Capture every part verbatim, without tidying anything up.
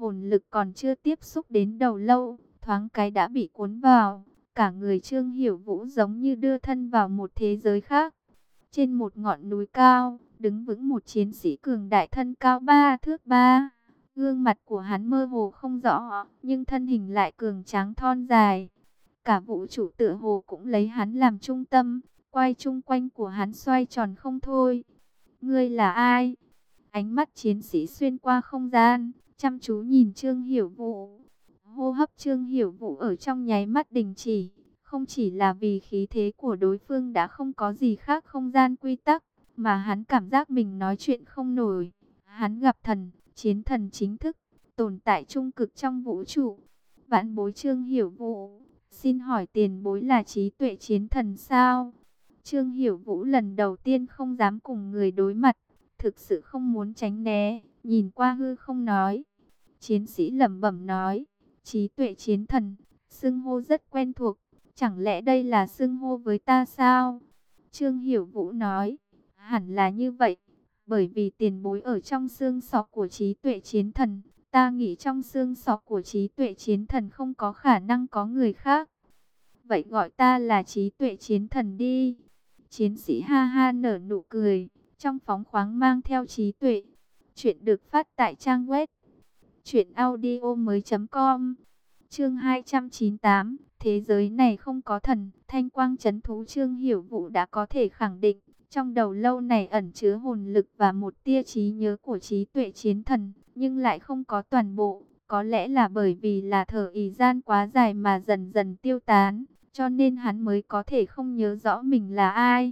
hồn lực còn chưa tiếp xúc đến đầu lâu, thoáng cái đã bị cuốn vào. Cả người Trương Hiểu Vũ giống như đưa thân vào một thế giới khác. Trên một ngọn núi cao, đứng vững một chiến sĩ cường đại thân cao ba thước ba. Gương mặt của hắn mơ hồ không rõ, nhưng thân hình lại cường tráng thon dài. Cả vũ trụ tựa hồ cũng lấy hắn làm trung tâm, quay chung quanh của hắn xoay tròn không thôi. Ngươi là ai? Ánh mắt chiến sĩ xuyên qua không gian, chăm chú nhìn Trương Hiểu Vũ. Hô hấp Trương Hiểu Vũ ở trong nháy mắt đình chỉ, không chỉ là vì khí thế của đối phương đã không có gì khác không gian quy tắc, mà hắn cảm giác mình nói chuyện không nổi. Hắn gặp thần, chiến thần chính thức, tồn tại trung cực trong vũ trụ. Vãn bối Trương Hiểu Vũ, xin hỏi tiền bối là trí tuệ chiến thần sao? Trương Hiểu Vũ lần đầu tiên không dám cùng người đối mặt, thực sự không muốn tránh né, nhìn qua hư không nói. Chiến sĩ lẩm bẩm nói, trí tuệ chiến thần, xưng hô rất quen thuộc, chẳng lẽ đây là xưng hô với ta sao? Trương Hiểu Vũ nói, hẳn là như vậy, bởi vì tiền bối ở trong xương sọ của trí tuệ chiến thần, ta nghĩ trong xương sọ của trí tuệ chiến thần không có khả năng có người khác. Vậy gọi ta là trí tuệ chiến thần đi. Chiến sĩ ha ha nở nụ cười, trong phóng khoáng mang theo trí tuệ. Chuyện được phát tại trang web truyện audio mới chấm com. Chương hai trăm chín mươi tám, thế giới này không có thần. Thanh quang trấn thú Trương Hiểu Vũ đã có thể khẳng định, trong đầu lâu này ẩn chứa hồn lực và một tia trí nhớ của trí tuệ chiến thần, nhưng lại không có toàn bộ. Có lẽ là bởi vì là thở ì gian quá dài mà dần dần tiêu tán, cho nên hắn mới có thể không nhớ rõ mình là ai.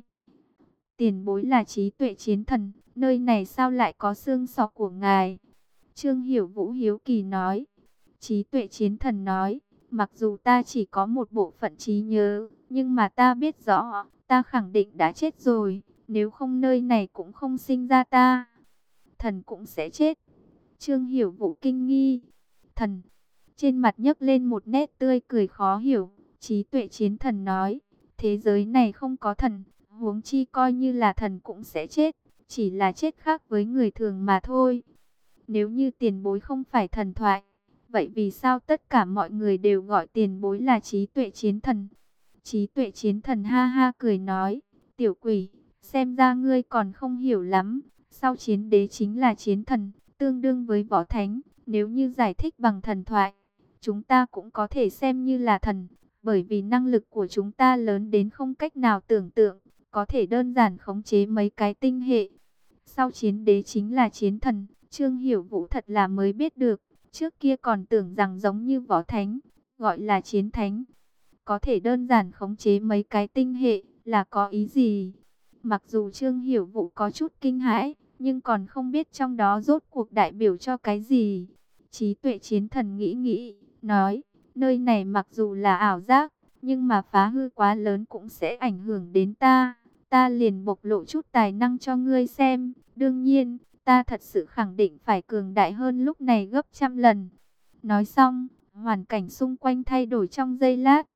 Tiền bối là trí tuệ chiến thần, nơi này sao lại có xương sọ của ngài? Trương Hiểu Vũ hiếu kỳ nói. Trí tuệ chiến thần nói, mặc dù ta chỉ có một bộ phận trí nhớ, nhưng mà ta biết rõ, ta khẳng định đã chết rồi, nếu không nơi này cũng không sinh ra ta. Thần cũng sẽ chết. Trương Hiểu Vũ kinh nghi. Thần, trên mặt nhấc lên một nét tươi cười khó hiểu. Trí tuệ chiến thần nói, thế giới này không có thần, huống chi coi như là thần cũng sẽ chết, chỉ là chết khác với người thường mà thôi. Nếu như tiền bối không phải thần thoại, vậy vì sao tất cả mọi người đều gọi tiền bối là trí tuệ chiến thần? Trí tuệ chiến thần ha ha cười nói, tiểu quỷ, xem ra ngươi còn không hiểu lắm. Sau chiến đế chính là chiến thần, tương đương với võ thánh. Nếu như giải thích bằng thần thoại, chúng ta cũng có thể xem như là thần, bởi vì năng lực của chúng ta lớn đến không cách nào tưởng tượng, có thể đơn giản khống chế mấy cái tinh hệ. Sau chiến đế chính là chiến thần, Trương Hiểu Vũ thật là mới biết được, trước kia còn tưởng rằng giống như võ thánh, gọi là chiến thánh. Có thể đơn giản khống chế mấy cái tinh hệ là có ý gì? Mặc dù Trương Hiểu Vũ có chút kinh hãi, nhưng còn không biết trong đó rốt cuộc đại biểu cho cái gì. Trí tuệ chiến thần nghĩ nghĩ, nói, nơi này mặc dù là ảo giác, nhưng mà phá hư quá lớn cũng sẽ ảnh hưởng đến ta. Ta liền bộc lộ chút tài năng cho ngươi xem. Đương nhiên, ta thật sự khẳng định phải cường đại hơn lúc này gấp trăm lần. Nói xong, hoàn cảnh xung quanh thay đổi trong giây lát.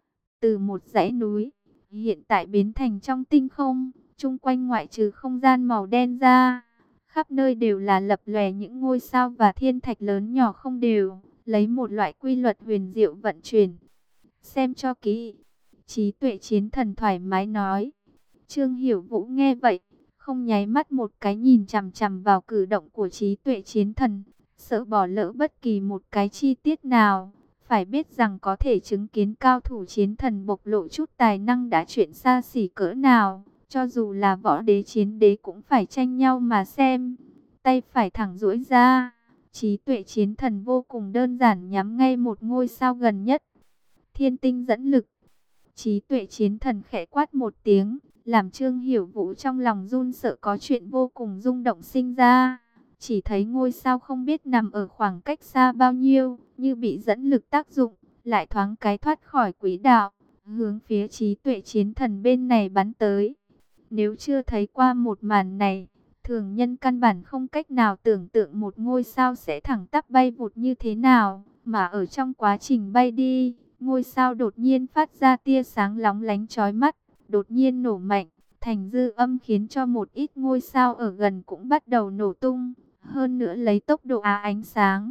Từ một dãy núi, hiện tại biến thành trong tinh không, chung quanh ngoại trừ không gian màu đen ra, khắp nơi đều là lập lòe những ngôi sao và thiên thạch lớn nhỏ không đều, lấy một loại quy luật huyền diệu vận chuyển. Xem cho kỹ, trí tuệ chiến thần thoải mái nói. Trương Hiểu Vũ nghe vậy, không nháy mắt một cái nhìn chằm chằm vào cử động của trí tuệ chiến thần, sợ bỏ lỡ bất kỳ một cái chi tiết nào. Phải biết rằng có thể chứng kiến cao thủ chiến thần bộc lộ chút tài năng đã chuyện xa xỉ cỡ nào, cho dù là võ đế chiến đế cũng phải tranh nhau mà xem. Tay phải thẳng duỗi ra, trí tuệ chiến thần vô cùng đơn giản nhắm ngay một ngôi sao gần nhất. Thiên tinh dẫn lực. Trí tuệ chiến thần khẽ quát một tiếng, làm Trương Hiểu Vũ trong lòng run sợ có chuyện vô cùng rung động sinh ra. Chỉ thấy ngôi sao không biết nằm ở khoảng cách xa bao nhiêu, như bị dẫn lực tác dụng, lại thoáng cái thoát khỏi quỹ đạo, hướng phía trí tuệ chiến thần bên này bắn tới. Nếu chưa thấy qua một màn này, thường nhân căn bản không cách nào tưởng tượng một ngôi sao sẽ thẳng tắp bay vụt như thế nào, mà ở trong quá trình bay đi, ngôi sao đột nhiên phát ra tia sáng lóng lánh chói mắt, đột nhiên nổ mạnh, thành dư âm khiến cho một ít ngôi sao ở gần cũng bắt đầu nổ tung. Hơn nữa lấy tốc độ á ánh sáng,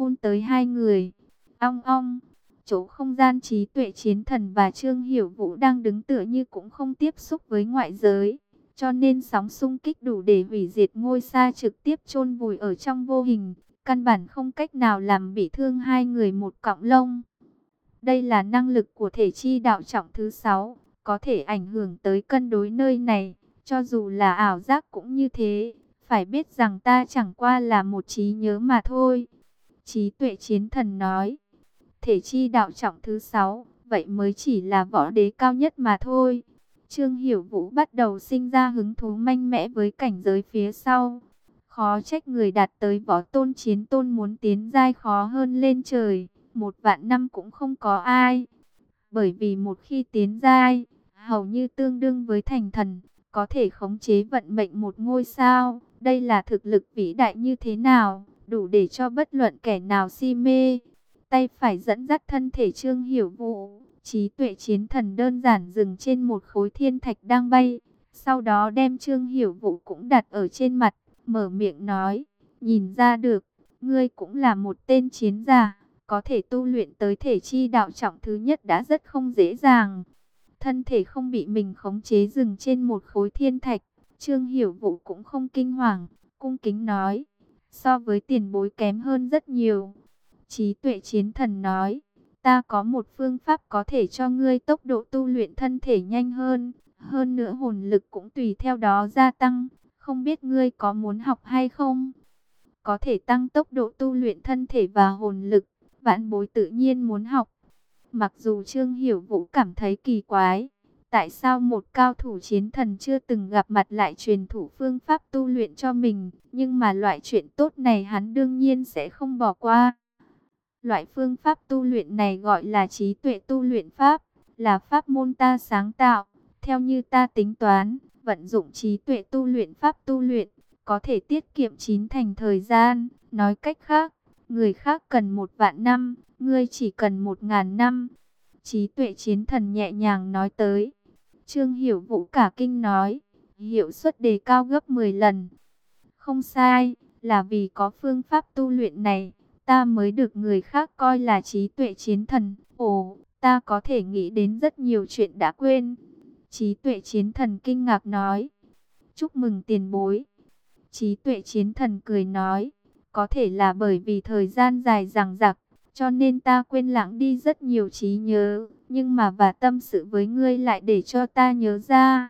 phun tới hai người. Ong ong, chỗ không gian trí tuệ chiến thần và Trương Hiểu Vũ đang đứng tựa như cũng không tiếp xúc với ngoại giới. Cho nên sóng xung kích đủ để hủy diệt ngôi sao trực tiếp chôn vùi ở trong vô hình. Căn bản không cách nào làm bị thương hai người một cọng lông. Đây là năng lực của thể chi đạo trọng thứ sáu, có thể ảnh hưởng tới cân đối nơi này. Cho dù là ảo giác cũng như thế, phải biết rằng ta chẳng qua là một trí nhớ mà thôi. Trí tuệ chiến thần nói, thể chi đạo trọng thứ sáu, vậy mới chỉ là võ đế cao nhất mà thôi. Trương Hiểu Vũ bắt đầu sinh ra hứng thú mạnh mẽ với cảnh giới phía sau. Khó trách người đạt tới võ tôn chiến tôn muốn tiến giai khó hơn lên trời, một vạn năm cũng không có ai. Bởi vì một khi tiến giai, hầu như tương đương với thành thần, có thể khống chế vận mệnh một ngôi sao. Đây là thực lực vĩ đại như thế nào, đủ để cho bất luận kẻ nào si mê. Tay phải dẫn dắt thân thể Trương Hiểu Vũ, trí tuệ chiến thần đơn giản dừng trên một khối thiên thạch đang bay. Sau đó đem Trương Hiểu Vũ cũng đặt ở trên mặt, mở miệng nói, nhìn ra được, ngươi cũng là một tên chiến giả, có thể tu luyện tới thể chi đạo trọng thứ nhất đã rất không dễ dàng. Thân thể không bị mình khống chế dừng trên một khối thiên thạch, Trương Hiểu Vũ cũng không kinh hoàng, cung kính nói, so với tiền bối kém hơn rất nhiều. Trí tuệ chiến thần nói, ta có một phương pháp có thể cho ngươi tốc độ tu luyện thân thể nhanh hơn, hơn nữa hồn lực cũng tùy theo đó gia tăng, không biết ngươi có muốn học hay không? Có thể tăng tốc độ tu luyện thân thể và hồn lực, vãn bối tự nhiên muốn học. Mặc dù Trương Hiểu Vũ cảm thấy kỳ quái, tại sao một cao thủ chiến thần chưa từng gặp mặt lại truyền thụ phương pháp tu luyện cho mình, nhưng mà loại chuyện tốt này hắn đương nhiên sẽ không bỏ qua. Loại phương pháp tu luyện này gọi là trí tuệ tu luyện pháp, là pháp môn ta sáng tạo. Theo như ta tính toán, vận dụng trí tuệ tu luyện pháp tu luyện, có thể tiết kiệm chín thành thời gian. Nói cách khác, người khác cần một vạn năm, ngươi chỉ cần một ngàn năm. Trí tuệ chiến thần nhẹ nhàng nói tới. Trương Hiểu Vũ cả kinh nói, hiệu suất đề cao gấp mười lần. Không sai, là vì có phương pháp tu luyện này, ta mới được người khác coi là trí tuệ chiến thần. Ồ, ta có thể nghĩ đến rất nhiều chuyện đã quên. Trí tuệ chiến thần kinh ngạc nói, chúc mừng tiền bối. Trí tuệ chiến thần cười nói, có thể là bởi vì thời gian dài dằng dặc, cho nên ta quên lãng đi rất nhiều trí nhớ, nhưng mà và tâm sự với ngươi lại để cho ta nhớ ra.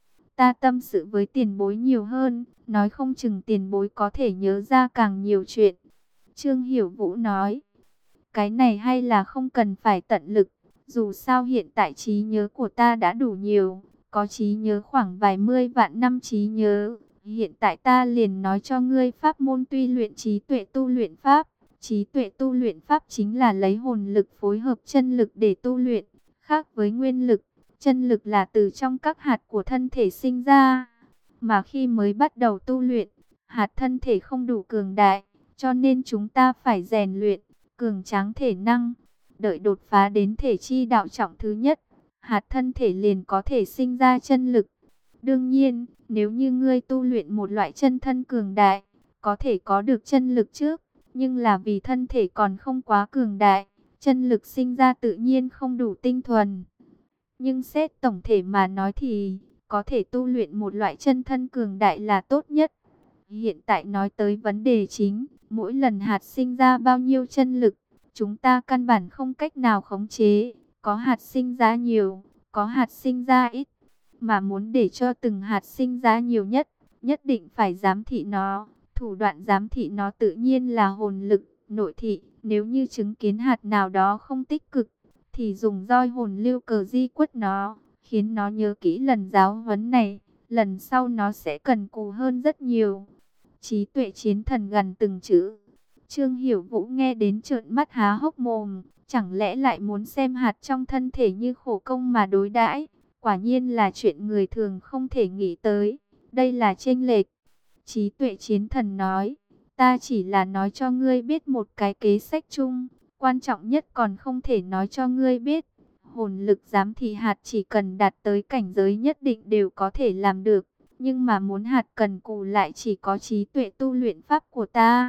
Ta tâm sự với tiền bối nhiều hơn, nói không chừng tiền bối có thể nhớ ra càng nhiều chuyện. Trương Hiểu Vũ nói, cái này hay là không cần phải tận lực, dù sao hiện tại trí nhớ của ta đã đủ nhiều, có trí nhớ khoảng vài mươi vạn năm trí nhớ. Hiện tại ta liền nói cho ngươi pháp môn tuy luyện trí tuệ tu luyện pháp. Trí tuệ tu luyện pháp chính là lấy hồn lực phối hợp chân lực để tu luyện, khác với nguyên lực. Chân lực là từ trong các hạt của thân thể sinh ra, mà khi mới bắt đầu tu luyện, hạt thân thể không đủ cường đại, cho nên chúng ta phải rèn luyện, cường tráng thể năng. Đợi đột phá đến thể chi đạo trọng thứ nhất, hạt thân thể liền có thể sinh ra chân lực. Đương nhiên, nếu như ngươi tu luyện một loại chân thân cường đại, có thể có được chân lực trước, nhưng là vì thân thể còn không quá cường đại, chân lực sinh ra tự nhiên không đủ tinh thuần. Nhưng xét tổng thể mà nói thì, có thể tu luyện một loại chân thân cường đại là tốt nhất. Hiện tại nói tới vấn đề chính, mỗi lần hạt sinh ra bao nhiêu chân lực, chúng ta căn bản không cách nào khống chế. Có hạt sinh ra nhiều, có hạt sinh ra ít. Mà muốn để cho từng hạt sinh ra nhiều nhất, nhất định phải giám thị nó. Thủ đoạn giám thị nó tự nhiên là hồn lực, nội thị. Nếu như chứng kiến hạt nào đó không tích cực, thì dùng roi hồn lưu cờ di quất nó, khiến nó nhớ kỹ lần giáo huấn này, lần sau nó sẽ cần cù hơn rất nhiều. Trí tuệ chiến thần gần từng chữ. Trương Hiểu Vũ nghe đến trợn mắt há hốc mồm, chẳng lẽ lại muốn xem hạt trong thân thể như khổ công mà đối đãi? Quả nhiên là chuyện người thường không thể nghĩ tới. Đây là chênh lệch. Trí tuệ chiến thần nói, ta chỉ là nói cho ngươi biết một cái kế sách chung, quan trọng nhất còn không thể nói cho ngươi biết. Hồn lực giám thị hạt chỉ cần đạt tới cảnh giới nhất định đều có thể làm được, nhưng mà muốn hạt cần cù lại chỉ có trí tuệ tu luyện pháp của ta.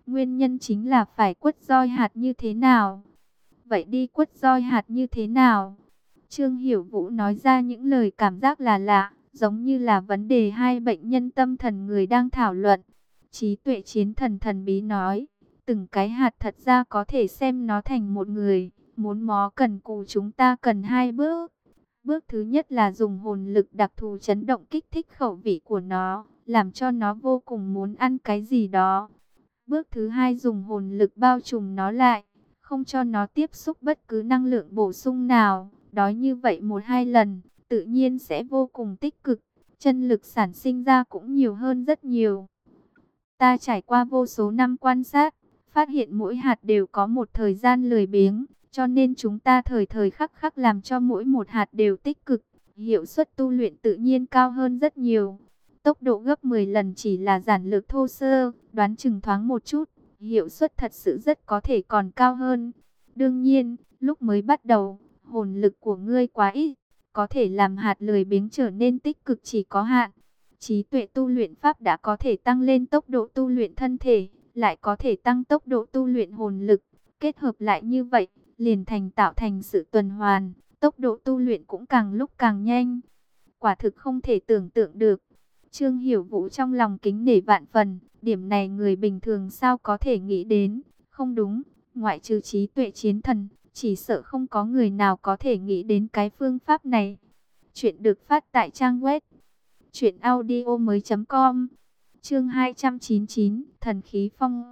Nguyên nhân chính là phải quất roi hạt như thế nào? Vậy đi quất roi hạt như thế nào? Trương Hiểu Vũ nói ra những lời cảm giác là lạ, giống như là vấn đề hai bệnh nhân tâm thần người đang thảo luận. Trí tuệ chiến thần thần bí nói, từng cái hạt thật ra có thể xem nó thành một người, muốn mó cần cù chúng ta cần hai bước. Bước thứ nhất là dùng hồn lực đặc thù chấn động kích thích khẩu vị của nó, làm cho nó vô cùng muốn ăn cái gì đó. Bước thứ hai dùng hồn lực bao trùm nó lại, không cho nó tiếp xúc bất cứ năng lượng bổ sung nào. Đói như vậy một hai lần, tự nhiên sẽ vô cùng tích cực, chân lực sản sinh ra cũng nhiều hơn rất nhiều. Ta trải qua vô số năm quan sát, phát hiện mỗi hạt đều có một thời gian lười biếng, cho nên chúng ta thời thời khắc khắc làm cho mỗi một hạt đều tích cực, hiệu suất tu luyện tự nhiên cao hơn rất nhiều. Tốc độ gấp mười lần chỉ là giản lược thô sơ, đoán chừng thoáng một chút, hiệu suất thật sự rất có thể còn cao hơn. Đương nhiên, lúc mới bắt đầu, hồn lực của ngươi quá ít, có thể làm hạt lười biếng trở nên tích cực chỉ có hạn. Trí tuệ tu luyện pháp đã có thể tăng lên tốc độ tu luyện thân thể, lại có thể tăng tốc độ tu luyện hồn lực. Kết hợp lại như vậy, liền thành tạo thành sự tuần hoàn, tốc độ tu luyện cũng càng lúc càng nhanh. Quả thực không thể tưởng tượng được. Trương Hiểu Vũ trong lòng kính nể vạn phần, điểm này người bình thường sao có thể nghĩ đến. Không đúng, ngoại trừ trí tuệ chiến thần, chỉ sợ không có người nào có thể nghĩ đến cái phương pháp này. Chuyện được phát tại trang web truyện audio mới chấm com. Chương hai trăm chín mươi chín, thần khí phong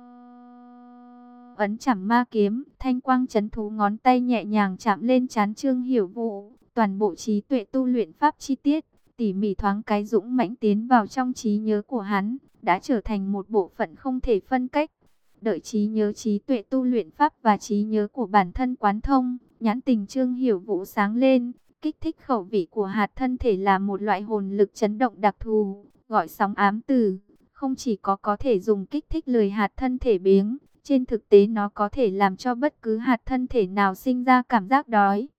ấn chảm ma kiếm, thanh quang chấn thú ngón tay nhẹ nhàng chạm lên trán Trương Hiểu Vũ, toàn bộ trí tuệ tu luyện pháp chi tiết, tỉ mỉ thoáng cái dũng mãnh tiến vào trong trí nhớ của hắn, đã trở thành một bộ phận không thể phân cách. Đợi trí nhớ trí tuệ tu luyện pháp và trí nhớ của bản thân quán thông, nhãn tình Trương Hiểu Vũ sáng lên, kích thích khẩu vị của hạt thân thể là một loại hồn lực chấn động đặc thù, gọi sóng ám tử, không chỉ có có thể dùng kích thích lười hạt thân thể biếng, trên thực tế nó có thể làm cho bất cứ hạt thân thể nào sinh ra cảm giác đói.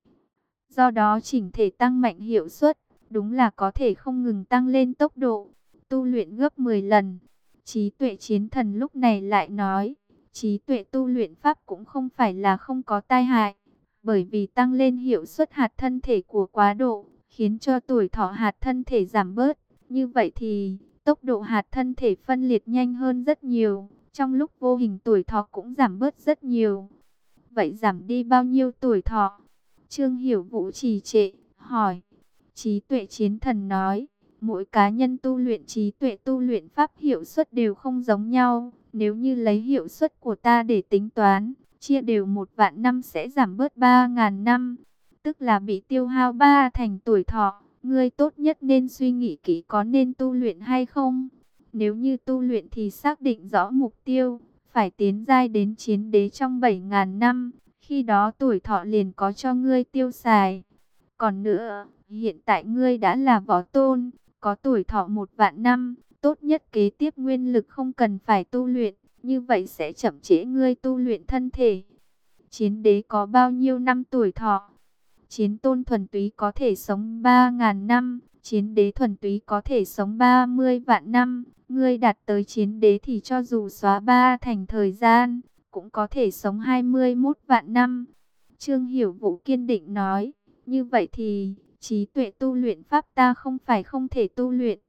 Do đó chỉnh thể tăng mạnh hiệu suất, đúng là có thể không ngừng tăng lên tốc độ, tu luyện gấp mười lần. Trí tuệ chiến thần lúc này lại nói, trí tuệ tu luyện pháp cũng không phải là không có tai hại, bởi vì tăng lên hiệu suất hạt thân thể của quá độ, khiến cho tuổi thọ hạt thân thể giảm bớt. Như vậy thì, tốc độ hạt thân thể phân liệt nhanh hơn rất nhiều, trong lúc vô hình tuổi thọ cũng giảm bớt rất nhiều. Vậy giảm đi bao nhiêu tuổi thọ? Trương Hiểu Vũ trì trệ, hỏi. Trí tuệ chiến thần nói, mỗi cá nhân tu luyện trí tuệ tu luyện pháp hiệu suất đều không giống nhau. Nếu như lấy hiệu suất của ta để tính toán, chia đều một vạn năm sẽ giảm bớt ba ngàn năm, tức là bị tiêu hao ba thành tuổi thọ. Ngươi tốt nhất nên suy nghĩ kỹ có nên tu luyện hay không. Nếu như tu luyện thì xác định rõ mục tiêu, phải tiến giai đến chiến đế trong bảy ngàn năm, khi đó tuổi thọ liền có cho ngươi tiêu xài. Còn nữa, hiện tại ngươi đã là võ tôn, có tuổi thọ một vạn năm, tốt nhất kế tiếp nguyên lực không cần phải tu luyện, như vậy sẽ chậm trễ ngươi tu luyện thân thể. Chiến đế có bao nhiêu năm tuổi thọ? Chiến tôn thuần túy có thể sống ba ngàn năm, chiến đế thuần túy có thể sống ba mươi vạn năm. Ngươi đạt tới chiến đế thì cho dù xóa ba thành thời gian, cũng có thể sống hai mươi mốt vạn năm. Trương Hiểu Vũ kiên định nói, như vậy thì, trí tuệ tu luyện pháp ta không phải không thể tu luyện.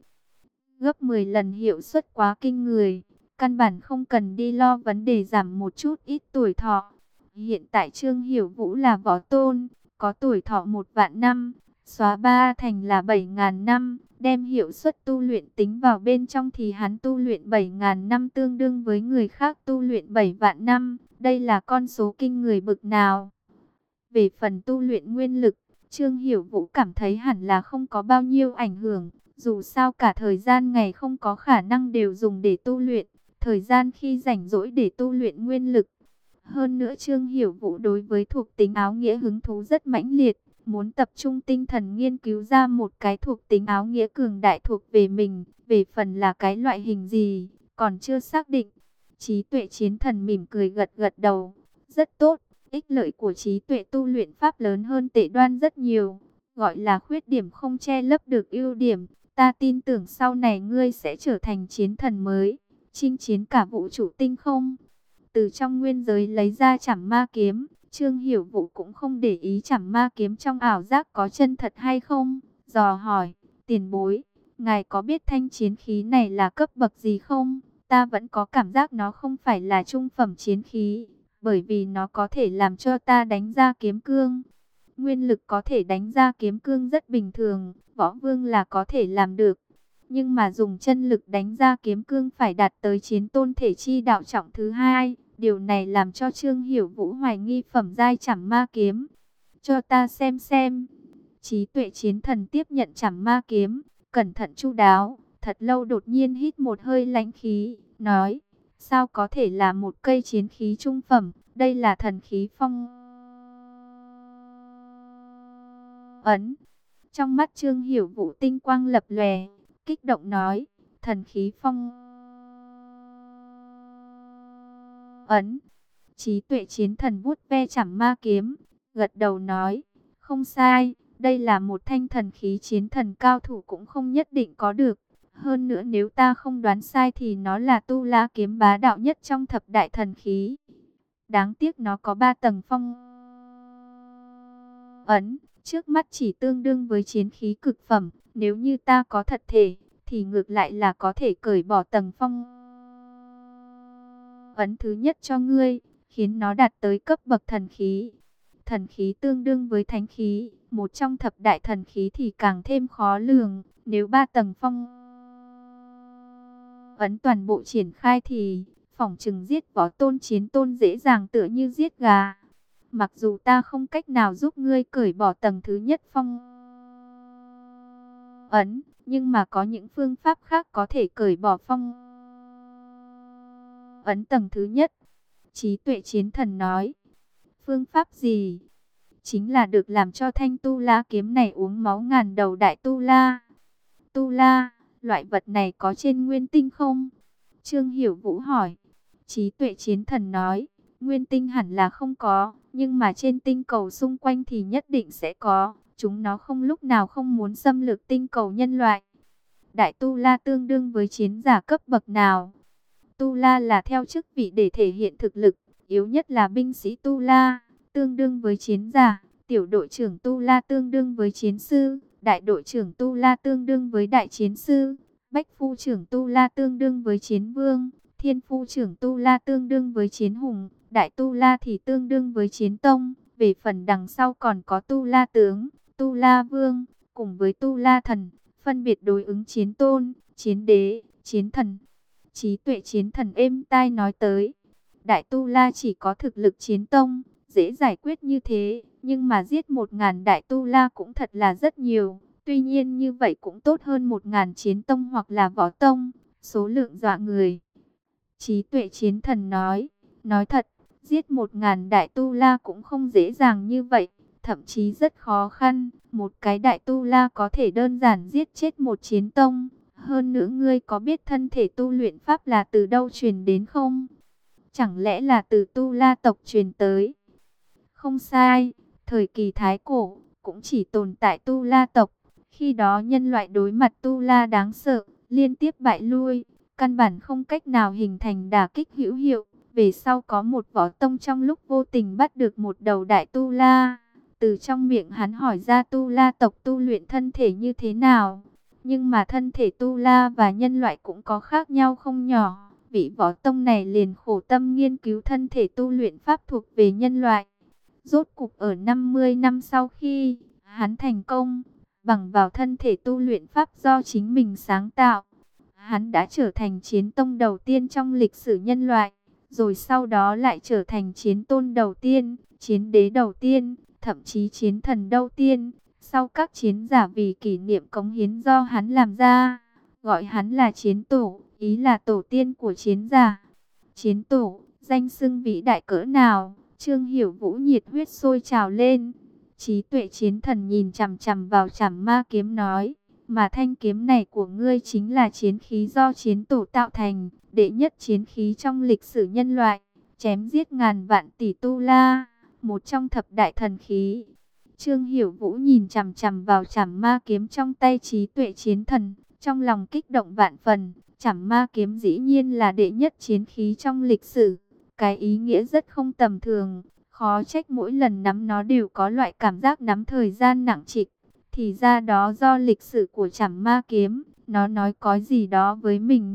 Gấp mười lần hiệu suất quá kinh người, căn bản không cần đi lo vấn đề giảm một chút ít tuổi thọ. Hiện tại Trương Hiểu Vũ là võ tôn, có tuổi thọ một vạn năm, xóa ba thành là bảy ngàn năm, đem hiệu suất tu luyện tính vào bên trong thì hắn tu luyện bảy ngàn năm tương đương với người khác tu luyện bảy vạn năm, đây là con số kinh người bực nào. Về phần tu luyện nguyên lực, Trương Hiểu Vũ cảm thấy hẳn là không có bao nhiêu ảnh hưởng, dù sao cả thời gian ngày không có khả năng đều dùng để tu luyện, thời gian khi rảnh rỗi để tu luyện nguyên lực. Hơn nữa Trương Hiểu Vũ đối với thuộc tính áo nghĩa hứng thú rất mãnh liệt, muốn tập trung tinh thần nghiên cứu ra một cái thuộc tính áo nghĩa cường đại thuộc về mình, về phần là cái loại hình gì, còn chưa xác định. Trí tuệ chiến thần mỉm cười gật gật đầu, rất tốt, ích lợi của trí tuệ tu luyện pháp lớn hơn tệ đoan rất nhiều, gọi là khuyết điểm không che lấp được ưu điểm, ta tin tưởng sau này ngươi sẽ trở thành chiến thần mới, chinh chiến cả vũ trụ tinh không. từ trong nguyên giới lấy ra Trảm Ma kiếm. Trương Hiểu Vũ cũng không để ý Trảm Ma kiếm trong ảo giác có chân thật hay không, dò hỏi, tiền bối, ngài có biết thanh chiến khí này là cấp bậc gì không? Ta vẫn có cảm giác nó không phải là trung phẩm chiến khí, bởi vì nó có thể làm cho ta đánh ra kiếm cương. Nguyên lực có thể đánh ra kiếm cương rất bình thường, võ vương là có thể làm được. Nhưng mà dùng chân lực đánh ra kiếm cương phải đạt tới chiến tôn thể chi đạo trọng thứ hai. Điều này làm cho Trương Hiểu Vũ hoài nghi phẩm giai Trảm Ma kiếm. Cho ta xem xem. Trí tuệ chiến thần tiếp nhận Trảm Ma kiếm, cẩn thận chu đáo, thật lâu đột nhiên hít một hơi lãnh khí, nói, sao có thể là một cây chiến khí trung phẩm, đây là thần khí phong ấn. Trong mắt Trương Hiểu Vũ tinh quang lập lòe, kích động nói, thần khí phong ấn. Trí tuệ chiến thần vuốt ve Trảm Ma kiếm, gật đầu nói, không sai, đây là một thanh thần khí chiến thần cao thủ cũng không nhất định có được. Hơn nữa nếu ta không đoán sai thì nó là tu la kiếm bá đạo nhất trong thập đại thần khí. Đáng tiếc nó có ba tầng phong ấn, trước mắt chỉ tương đương với chiến khí cực phẩm. Nếu như ta có thật thể, thì ngược lại là có thể cởi bỏ tầng phong ấn thứ nhất cho ngươi, khiến nó đạt tới cấp bậc thần khí. Thần khí tương đương với thánh khí, một trong thập đại thần khí thì càng thêm khó lường. Nếu ba tầng phong ấn toàn bộ triển khai thì phỏng chừng giết võ tôn chiến tôn dễ dàng tựa như giết gà. Mặc dù ta không cách nào giúp ngươi cởi bỏ tầng thứ nhất phong ấn, nhưng mà có những phương pháp khác có thể cởi bỏ phong ấn tầng thứ nhất. Trí tuệ chiến thần nói, phương pháp gì? Chính là được làm cho thanh tu la kiếm này uống máu ngàn đầu đại tu la. Tu la, loại vật này có trên nguyên tinh không? Trương Hiểu Vũ hỏi. Trí tuệ chiến thần nói, nguyên tinh hẳn là không có, nhưng mà trên tinh cầu xung quanh thì nhất định sẽ có. Chúng nó không lúc nào không muốn xâm lược tinh cầu nhân loại. Đại tu la tương đương với chiến giả cấp bậc nào? Tu la là theo chức vị để thể hiện thực lực, yếu nhất là binh sĩ tu la, tương đương với chiến giả, tiểu đội trưởng tu la tương đương với chiến sư, đại đội trưởng tu la tương đương với đại chiến sư, bách phu trưởng tu la tương đương với chiến vương, thiên phu trưởng tu la tương đương với chiến hùng, đại tu la thì tương đương với chiến tông. Về phần đằng sau còn có tu la tướng, tu la vương, cùng với tu la thần, phân biệt đối ứng chiến tôn, chiến đế, chiến thần. Trí tuệ chiến thần êm tai nói tới, đại tu la chỉ có thực lực chiến tông, dễ giải quyết như thế, nhưng mà giết một ngàn đại tu la cũng thật là rất nhiều. Tuy nhiên như vậy cũng tốt hơn một ngàn chiến tông hoặc là võ tông, số lượng dọa người. Trí tuệ chiến thần nói, nói thật, giết một ngàn đại tu la cũng không dễ dàng như vậy, thậm chí rất khó khăn. Một cái đại tu la có thể đơn giản giết chết một chiến tông. Hơn nữa ngươi có biết thân thể tu luyện pháp là từ đâu truyền đến không? Chẳng lẽ là từ tu la tộc truyền tới? Không sai, thời kỳ Thái Cổ cũng chỉ tồn tại tu la tộc. Khi đó nhân loại đối mặt tu la đáng sợ, liên tiếp bại lui, căn bản không cách nào hình thành đả kích hữu hiệu. Về sau có một võ tông trong lúc vô tình bắt được một đầu đại tu la. Từ trong miệng hắn hỏi ra tu la tộc tu luyện thân thể như thế nào. Nhưng mà thân thể tu la và nhân loại cũng có khác nhau không nhỏ. Vị võ tông này liền khổ tâm nghiên cứu thân thể tu luyện pháp thuộc về nhân loại. Rốt cục ở năm mươi năm sau khi hắn thành công, bằng vào thân thể tu luyện pháp do chính mình sáng tạo, hắn đã trở thành chiến tông đầu tiên trong lịch sử nhân loại. Rồi sau đó lại trở thành chiến tôn đầu tiên, chiến đế đầu tiên, thậm chí chiến thần đầu tiên. Sau các chiến giả vì kỷ niệm cống hiến do hắn làm ra, gọi hắn là chiến tổ, ý là tổ tiên của chiến giả. Chiến tổ, danh xưng vĩ đại cỡ nào? Trương Hiểu Vũ nhiệt huyết sôi trào lên. Trí tuệ chiến thần nhìn chằm chằm vào Trảm Ma kiếm nói, mà thanh kiếm này của ngươi chính là chiến khí do chiến tổ tạo thành, đệ nhất chiến khí trong lịch sử nhân loại, chém giết ngàn vạn tỷ tu la, một trong thập đại thần khí. Trương Hiểu Vũ nhìn chằm chằm vào Trảm Ma kiếm trong tay trí tuệ chiến thần, trong lòng kích động vạn phần. Trảm Ma kiếm dĩ nhiên là đệ nhất chiến khí trong lịch sử, cái ý nghĩa rất không tầm thường. Khó trách mỗi lần nắm nó đều có loại cảm giác nắm thời gian nặng trịch. Thì ra đó do lịch sử của Trảm Ma Kiếm, nó nói có gì đó với mình.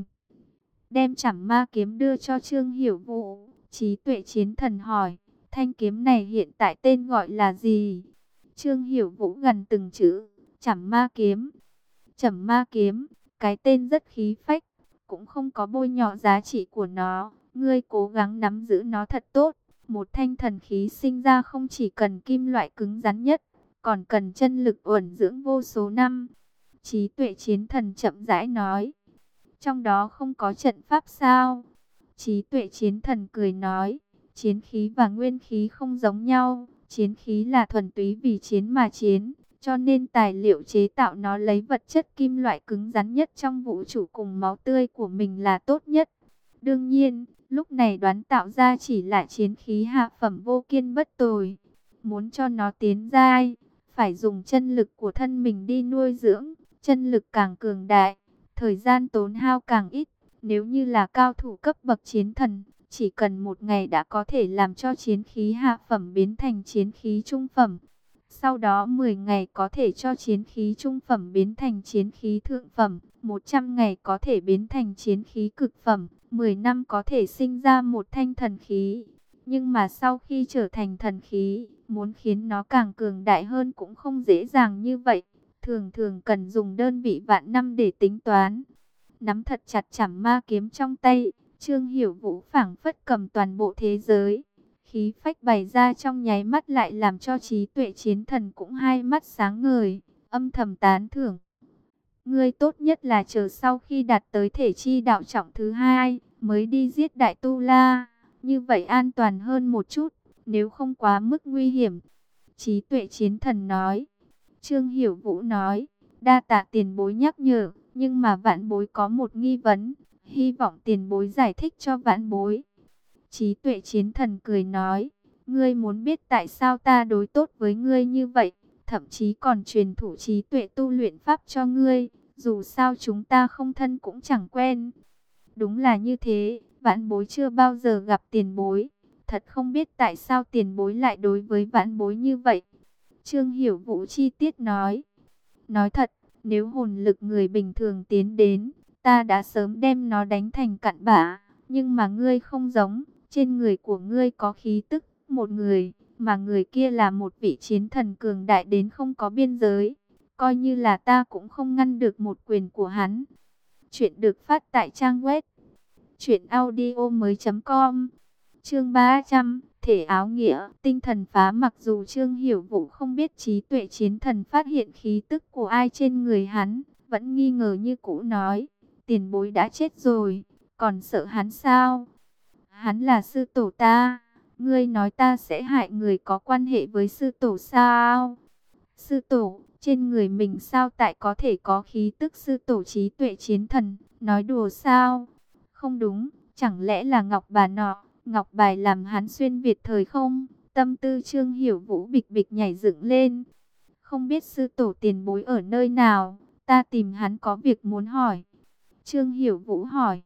Đem Trảm Ma Kiếm đưa cho Trương Hiểu Vũ, Trí Tuệ Chiến Thần hỏi, thanh kiếm này hiện tại tên gọi là gì? Trương Hiểu Vũ gần từng chữ, Trảm Ma Kiếm. Trảm Ma Kiếm, cái tên rất khí phách, cũng không có bôi nhọ giá trị của nó. Ngươi cố gắng nắm giữ nó thật tốt. Một thanh thần khí sinh ra không chỉ cần kim loại cứng rắn nhất, còn cần chân lực uẩn dưỡng vô số năm. Trí Tuệ Chiến Thần chậm rãi nói. Trong đó không có trận pháp sao? Trí Tuệ Chiến Thần cười nói. Chiến khí và nguyên khí không giống nhau. Chiến khí là thuần túy vì chiến mà chiến. Cho nên tài liệu chế tạo nó lấy vật chất kim loại cứng rắn nhất trong vũ trụ cùng máu tươi của mình là tốt nhất. Đương nhiên, lúc này đoán tạo ra chỉ là chiến khí hạ phẩm vô kiên bất tồi. Muốn cho nó tiến giai, phải dùng chân lực của thân mình đi nuôi dưỡng. Chân lực càng cường đại, thời gian tốn hao càng ít. Nếu như là cao thủ cấp bậc chiến thần, chỉ cần một ngày đã có thể làm cho chiến khí hạ phẩm biến thành chiến khí trung phẩm. Sau đó mười ngày có thể cho chiến khí trung phẩm biến thành chiến khí thượng phẩm, một trăm ngày có thể biến thành chiến khí cực phẩm, mười năm có thể sinh ra một thanh thần khí. Nhưng mà sau khi trở thành thần khí, muốn khiến nó càng cường đại hơn cũng không dễ dàng như vậy. Thường thường cần dùng đơn vị vạn năm để tính toán. Nắm thật chặt Trảm Ma Kiếm trong tay, Trương Hiểu Vũ phảng phất cầm toàn bộ thế giới. Khí phách bày ra trong nháy mắt lại làm cho Trí Tuệ Chiến Thần cũng hai mắt sáng ngời, âm thầm tán thưởng. Ngươi tốt nhất là chờ sau khi đạt tới thể chi đạo trọng thứ hai, mới đi giết Đại Tu La. Như vậy an toàn hơn một chút, nếu không quá mức nguy hiểm. Trí Tuệ Chiến Thần nói. Trương Hiểu Vũ nói, đa tạ tiền bối nhắc nhở, nhưng mà vãn bối có một nghi vấn, hy vọng tiền bối giải thích cho vãn bối. Trí Tuệ Chiến Thần cười nói, ngươi muốn biết tại sao ta đối tốt với ngươi như vậy, thậm chí còn truyền thụ trí tuệ tu luyện pháp cho ngươi, dù sao chúng ta không thân cũng chẳng quen. Đúng là như thế, vãn bối chưa bao giờ gặp tiền bối, thật không biết tại sao tiền bối lại đối với vãn bối như vậy. Trương Hiểu Vũ chi tiết nói, nói thật, nếu hồn lực người bình thường tiến đến, ta đã sớm đem nó đánh thành cặn bã, nhưng mà ngươi không giống. Trên người của ngươi có khí tức một người, mà người kia là một vị chiến thần cường đại đến không có biên giới. Coi như là ta cũng không ngăn được một quyền của hắn. Chuyện được phát tại trang web truyện audio mới chấm com. Chương ba trăm, thể áo nghĩa, tinh thần phá. Mặc dù Trương Hiểu Vũ không biết Trí Tuệ Chiến Thần phát hiện khí tức của ai trên người hắn, vẫn nghi ngờ như cũ nói, tiền bối đã chết rồi, còn sợ hắn sao? Hắn là sư tổ ta, ngươi nói ta sẽ hại người có quan hệ với sư tổ sao? Sư tổ, trên người mình sao tại có thể có khí tức sư tổ Trí Tuệ Chiến Thần, nói đùa sao? Không đúng, chẳng lẽ là ngọc bà nọ, ngọc bài làm hắn xuyên việt thời không? Tâm tư Trương Hiểu Vũ bịch bịch nhảy dựng lên. Không biết sư tổ tiền bối ở nơi nào, ta tìm hắn có việc muốn hỏi. Trương Hiểu Vũ hỏi.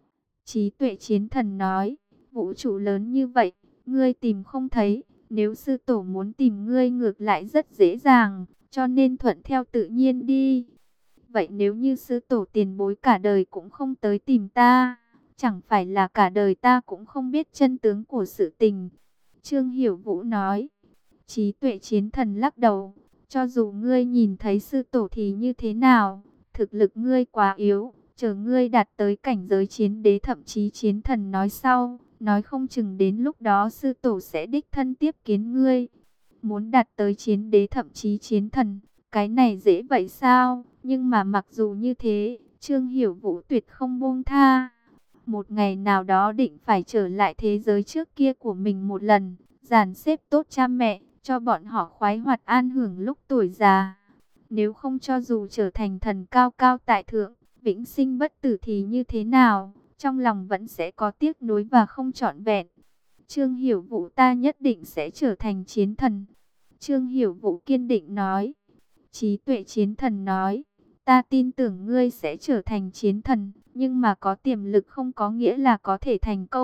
Trí Tuệ Chiến Thần nói, vũ trụ lớn như vậy, ngươi tìm không thấy, nếu sư tổ muốn tìm ngươi ngược lại rất dễ dàng, cho nên thuận theo tự nhiên đi. Vậy nếu như sư tổ tiền bối cả đời cũng không tới tìm ta, chẳng phải là cả đời ta cũng không biết chân tướng của sự tình? Trương Hiểu Vũ nói. Trí Tuệ Chiến Thần lắc đầu, cho dù ngươi nhìn thấy sư tổ thì như thế nào, thực lực ngươi quá yếu. Chờ ngươi đạt tới cảnh giới chiến đế thậm chí chiến thần nói sau, nói không chừng đến lúc đó sư tổ sẽ đích thân tiếp kiến ngươi. Muốn đạt tới chiến đế thậm chí chiến thần, cái này dễ vậy sao? Nhưng mà mặc dù như thế, Trương Hiểu Vũ tuyệt không buông tha. Một ngày nào đó định phải trở lại thế giới trước kia của mình một lần, dàn xếp tốt cha mẹ, cho bọn họ khoái hoạt an hưởng lúc tuổi già. Nếu không cho dù trở thành thần cao cao tại thượng, vĩnh sinh bất tử thì như thế nào, trong lòng vẫn sẽ có tiếc nuối và không trọn vẹn. Trương Hiểu Vũ, ta nhất định sẽ trở thành chiến thần. Trương Hiểu Vũ kiên định nói. Trí Tuệ Chiến Thần nói, ta tin tưởng ngươi sẽ trở thành chiến thần, nhưng mà có tiềm lực không có nghĩa là có thể thành công.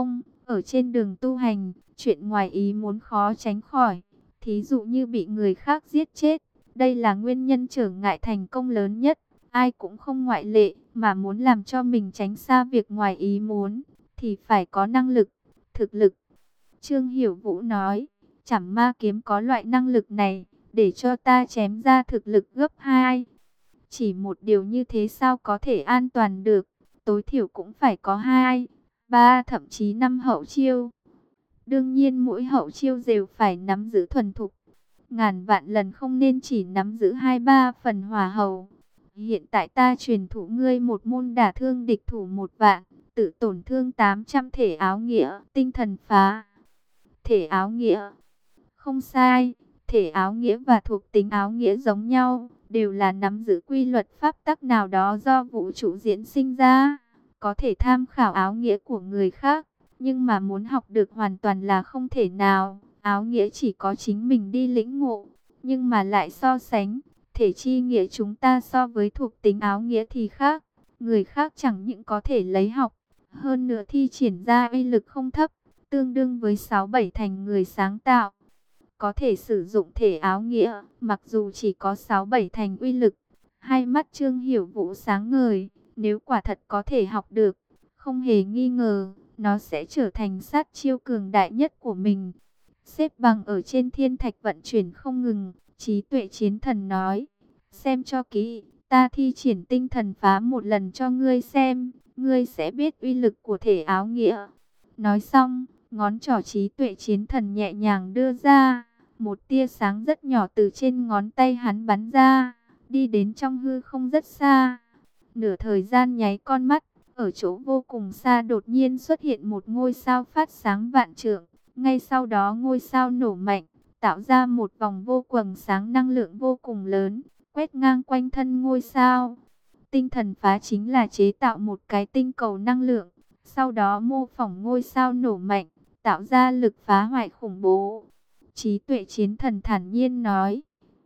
Ở trên đường tu hành, chuyện ngoài ý muốn khó tránh khỏi. Thí dụ như bị người khác giết chết, đây là nguyên nhân trở ngại thành công lớn nhất. Ai cũng không ngoại lệ, mà muốn làm cho mình tránh xa việc ngoài ý muốn, thì phải có năng lực, thực lực. Trương Hiểu Vũ nói, Trảm Ma kiếm có loại năng lực này, để cho ta chém ra thực lực gấp hai. Chỉ một điều như thế sao có thể an toàn được, tối thiểu cũng phải có hai, ba thậm chí năm hậu chiêu. Đương nhiên mỗi hậu chiêu đều phải nắm giữ thuần thục. Ngàn vạn lần không nên chỉ nắm giữ hai ba phần hỏa hầu. Hiện tại ta truyền thụ ngươi một môn đả thương địch thủ một vạn, tự tổn thương tám trăm thể áo nghĩa, tinh thần phá. Thể áo nghĩa. Không sai, thể áo nghĩa và thuộc tính áo nghĩa giống nhau, đều là nắm giữ quy luật pháp tắc nào đó do vũ trụ diễn sinh ra. Có thể tham khảo áo nghĩa của người khác, nhưng mà muốn học được hoàn toàn là không thể nào. Áo nghĩa chỉ có chính mình đi lĩnh ngộ, nhưng mà lại so sánh. Thể chi nghĩa chúng ta so với thuộc tính áo nghĩa thì khác. Người khác chẳng những có thể lấy học, hơn nữa thi triển ra uy lực không thấp, tương đương với sáu bảy thành người sáng tạo. Có thể sử dụng thể áo nghĩa, mặc dù chỉ có sáu bảy thành uy lực. Hai mắt Trương Hiểu Vũ sáng ngời, nếu quả thật có thể học được, không hề nghi ngờ, nó sẽ trở thành sát chiêu cường đại nhất của mình. Xếp bằng ở trên thiên thạch vận chuyển không ngừng, trí tuệ chiến thần nói, xem cho kỹ, ta thi triển tinh thần phá một lần cho ngươi xem, ngươi sẽ biết uy lực của thể áo nghĩa. Nói xong, ngón trỏ trí tuệ chiến thần nhẹ nhàng đưa ra, một tia sáng rất nhỏ từ trên ngón tay hắn bắn ra, đi đến trong hư không rất xa. Nửa thời gian nháy con mắt, ở chỗ vô cùng xa đột nhiên xuất hiện một ngôi sao phát sáng vạn trượng. Ngay sau đó ngôi sao nổ mạnh, tạo ra một vòng vô quầng sáng năng lượng vô cùng lớn, quét ngang quanh thân ngôi sao. Tinh thần phá chính là chế tạo một cái tinh cầu năng lượng, sau đó mô phỏng ngôi sao nổ mạnh, tạo ra lực phá hoại khủng bố. Trí tuệ chiến thần thản nhiên nói,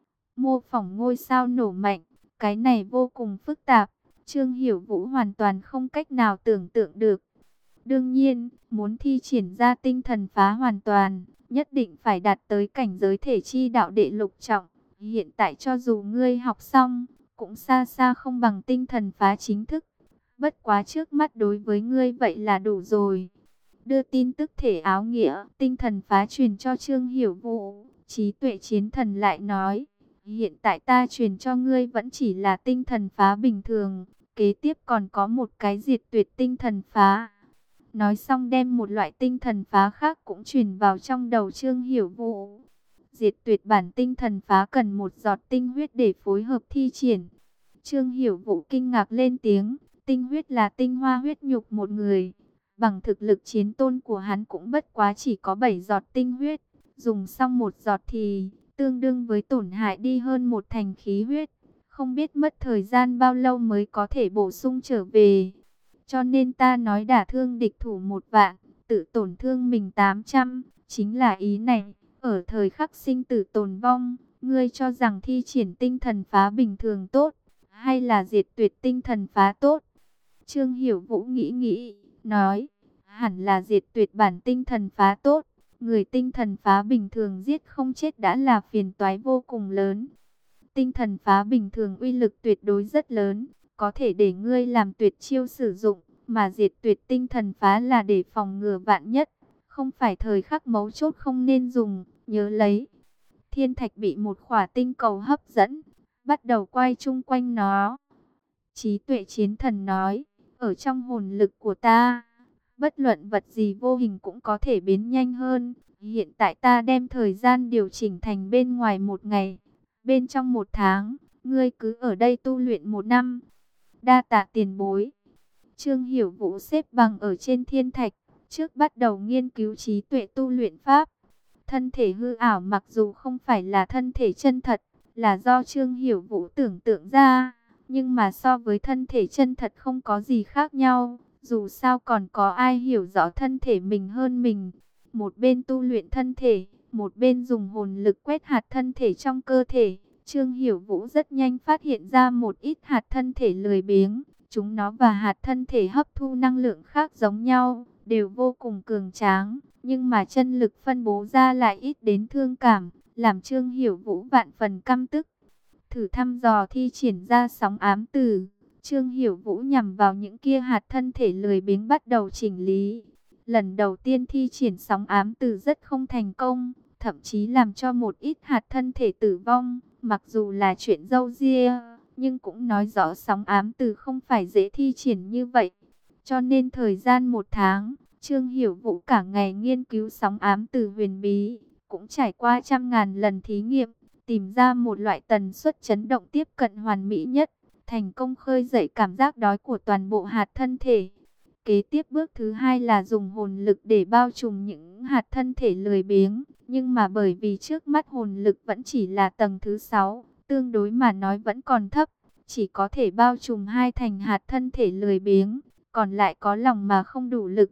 mô phỏng ngôi sao nổ mạnh, cái này vô cùng phức tạp, Trương Hiểu Vũ hoàn toàn không cách nào tưởng tượng được. Đương nhiên, muốn thi triển ra tinh thần phá hoàn toàn, nhất định phải đạt tới cảnh giới thể chi đạo đệ lục trọng. Hiện tại cho dù ngươi học xong, cũng xa xa không bằng tinh thần phá chính thức. Bất quá trước mắt đối với ngươi vậy là đủ rồi. Đưa tin tức thể áo nghĩa, tinh thần phá truyền cho Trương Hiểu Vũ. Trí tuệ chiến thần lại nói, hiện tại ta truyền cho ngươi vẫn chỉ là tinh thần phá bình thường. Kế tiếp còn có một cái diệt tuyệt tinh thần phá. Nói xong đem một loại tinh thần phá khác cũng truyền vào trong đầu Trương Hiểu Vũ. Diệt tuyệt bản tinh thần phá cần một giọt tinh huyết để phối hợp thi triển. Trương Hiểu Vũ kinh ngạc lên tiếng, tinh huyết là tinh hoa huyết nhục một người. Bằng thực lực chiến tôn của hắn cũng bất quá chỉ có bảy giọt tinh huyết. Dùng xong một giọt thì tương đương với tổn hại đi hơn một thành khí huyết. Không biết mất thời gian bao lâu mới có thể bổ sung trở về. Cho nên ta nói đả thương địch thủ một vạn, tự tổn thương mình tám trăm, chính là ý này. Ở thời khắc sinh tử tồn vong, ngươi cho rằng thi triển tinh thần phá bình thường tốt, hay là diệt tuyệt tinh thần phá tốt? Trương Hiểu Vũ nghĩ nghĩ, nói, hẳn là diệt tuyệt bản tinh thần phá tốt. Người tinh thần phá bình thường giết không chết đã là phiền toái vô cùng lớn. Tinh thần phá bình thường uy lực tuyệt đối rất lớn, có thể để ngươi làm tuyệt chiêu sử dụng, mà diệt tuyệt tinh thần phá là để phòng ngừa vạn nhất, không phải thời khắc mấu chốt không nên dùng, nhớ lấy. Thiên thạch bị một khỏa tinh cầu hấp dẫn, bắt đầu quay chung quanh nó. Trí tuệ chiến thần nói, ở trong hồn lực của ta, bất luận vật gì vô hình cũng có thể biến nhanh hơn. Hiện tại ta đem thời gian điều chỉnh thành bên ngoài một ngày, bên trong một tháng, ngươi cứ ở đây tu luyện một năm. Đa tạ tiền bối. Trương Hiểu Vũ xếp bằng ở trên thiên thạch, trước bắt đầu nghiên cứu trí tuệ tu luyện pháp. Thân thể hư ảo mặc dù không phải là thân thể chân thật, là do Trương Hiểu Vũ tưởng tượng ra, nhưng mà so với thân thể chân thật không có gì khác nhau. Dù sao còn có ai hiểu rõ thân thể mình hơn mình. Một bên tu luyện thân thể, một bên dùng hồn lực quét hạt thân thể trong cơ thể. Trương Hiểu Vũ rất nhanh phát hiện ra một ít hạt thân thể lười biếng. Chúng nó và hạt thân thể hấp thu năng lượng khác giống nhau, đều vô cùng cường tráng, nhưng mà chân lực phân bố ra lại ít đến thương cảm, làm Trương Hiểu Vũ vạn phần căm tức. Thử thăm dò thi triển ra sóng ám tử, Trương Hiểu Vũ nhằm vào những kia hạt thân thể lười biếng bắt đầu chỉnh lý. Lần đầu tiên thi triển sóng ám tử rất không thành công, thậm chí làm cho một ít hạt thân thể tử vong, mặc dù là chuyện râu ria, nhưng cũng nói rõ sóng ám tử không phải dễ thi triển như vậy. Cho nên thời gian một tháng, Trương Hiểu Vũ cả ngày nghiên cứu sóng ám tử huyền bí, cũng trải qua trăm ngàn lần thí nghiệm, tìm ra một loại tần suất chấn động tiếp cận hoàn mỹ nhất, thành công khơi dậy cảm giác đói của toàn bộ hạt thân thể. Kế tiếp bước thứ hai là dùng hồn lực để bao trùm những hạt thân thể lười biếng, nhưng mà bởi vì trước mắt hồn lực vẫn chỉ là tầng thứ sáu, tương đối mà nói vẫn còn thấp, chỉ có thể bao trùm hai thành hạt thân thể lười biếng, còn lại có lòng mà không đủ lực.